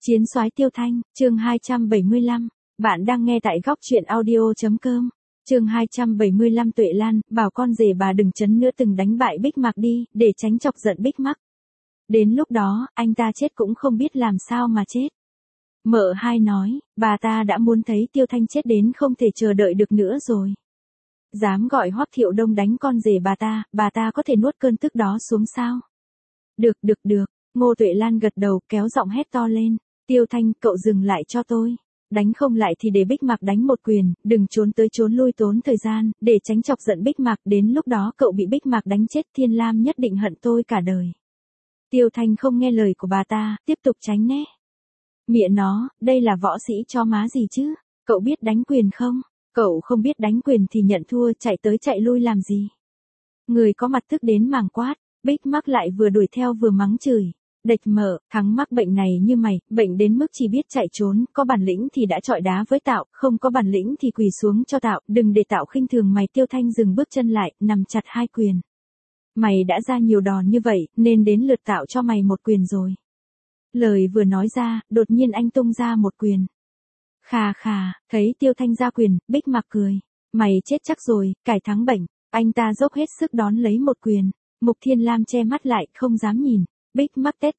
Chiến soái Tiêu Thanh, chương 275. Bạn đang nghe tại góc truyện audio.com. Chương 275 Tuệ Lan, bảo con rể bà đừng chấn nữa từng đánh bại Bích Mạc đi, để tránh chọc giận Bích Mạc. Đến lúc đó, anh ta chết cũng không biết làm sao mà chết. Mợ hai nói, bà ta đã muốn thấy Tiêu Thanh chết đến không thể chờ đợi được nữa rồi. Dám gọi Hoắc Thiệu Đông đánh con rể bà ta có thể nuốt cơn tức đó xuống sao? Được. Ngô Tuệ Lan gật đầu kéo giọng hét to lên. Tiêu Thanh, cậu dừng lại cho tôi. Đánh không lại thì để Bích Mạc đánh một quyền, đừng trốn tới trốn lui tốn thời gian, để tránh chọc giận Bích Mạc. Đến lúc đó cậu bị Bích Mạc đánh chết, Thiên Lam nhất định hận tôi cả đời. Tiêu Thanh không nghe lời của bà ta, tiếp tục tránh né. Mẹ nó, đây là võ sĩ cho má gì chứ? Cậu biết đánh quyền không? Cậu không biết đánh quyền thì nhận thua, chạy tới chạy lui làm gì? Người có mặt tức đến màng quát, Bích Mạc lại vừa đuổi theo vừa mắng chửi. Địch Mợ, thắng mắc bệnh này như mày, bệnh đến mức chỉ biết chạy trốn, có bản lĩnh thì đã chọi đá với Tạo, không có bản lĩnh thì quỳ xuống cho Tạo, đừng để Tạo khinh thường mày. Tiêu Thanh dừng bước chân lại, nằm chặt hai quyền. Mày đã ra nhiều đòn như vậy, nên đến lượt Tạo cho mày một quyền rồi. Lời vừa nói ra, đột nhiên anh tung ra một quyền. Khà, thấy Tiêu Thanh ra quyền, Bích Mạc cười. Mày chết chắc rồi, cải thắng bệnh. Anh ta dốc hết sức đón lấy một quyền. Mục Thiên Lam che mắt lại, không dám nhìn. Bích Mạc tất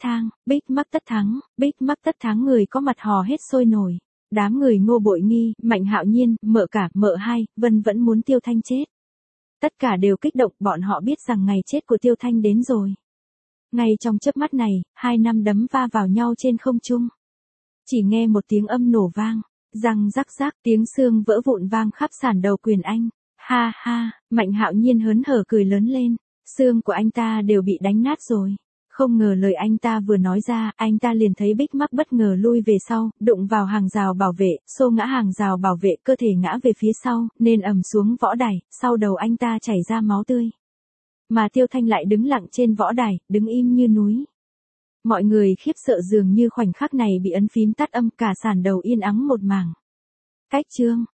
thắng, người có mặt hò hết sôi nổi. Đám người Ngô Bội Nghi, Mạnh Hạo Nhiên, Mợ Cả, Mợ Hai, Vân vẫn muốn Tiêu Thanh chết. Tất cả đều kích động, bọn họ biết rằng ngày chết của Tiêu Thanh đến rồi. Ngay trong chớp mắt này, hai nắm đấm va vào nhau trên không trung. Chỉ nghe một tiếng âm nổ vang, răng rắc, tiếng xương vỡ vụn vang khắp sàn đầu quyền anh. Ha, Mạnh Hạo Nhiên hớn hở cười lớn lên, xương của anh ta đều bị đánh nát rồi. Không ngờ lời anh ta vừa nói ra, anh ta liền thấy Bích Mạc bất ngờ lui về sau, đụng vào hàng rào bảo vệ, xô ngã hàng rào bảo vệ, cơ thể ngã về phía sau, nên ầm xuống võ đài, sau đầu anh ta chảy ra máu tươi. Mà Tiêu Thanh lại đứng lặng trên võ đài, đứng im như núi. Mọi người khiếp sợ dường như khoảnh khắc này bị ấn phím tắt âm, cả sàn đầu yên ắng một mảng. Cách chương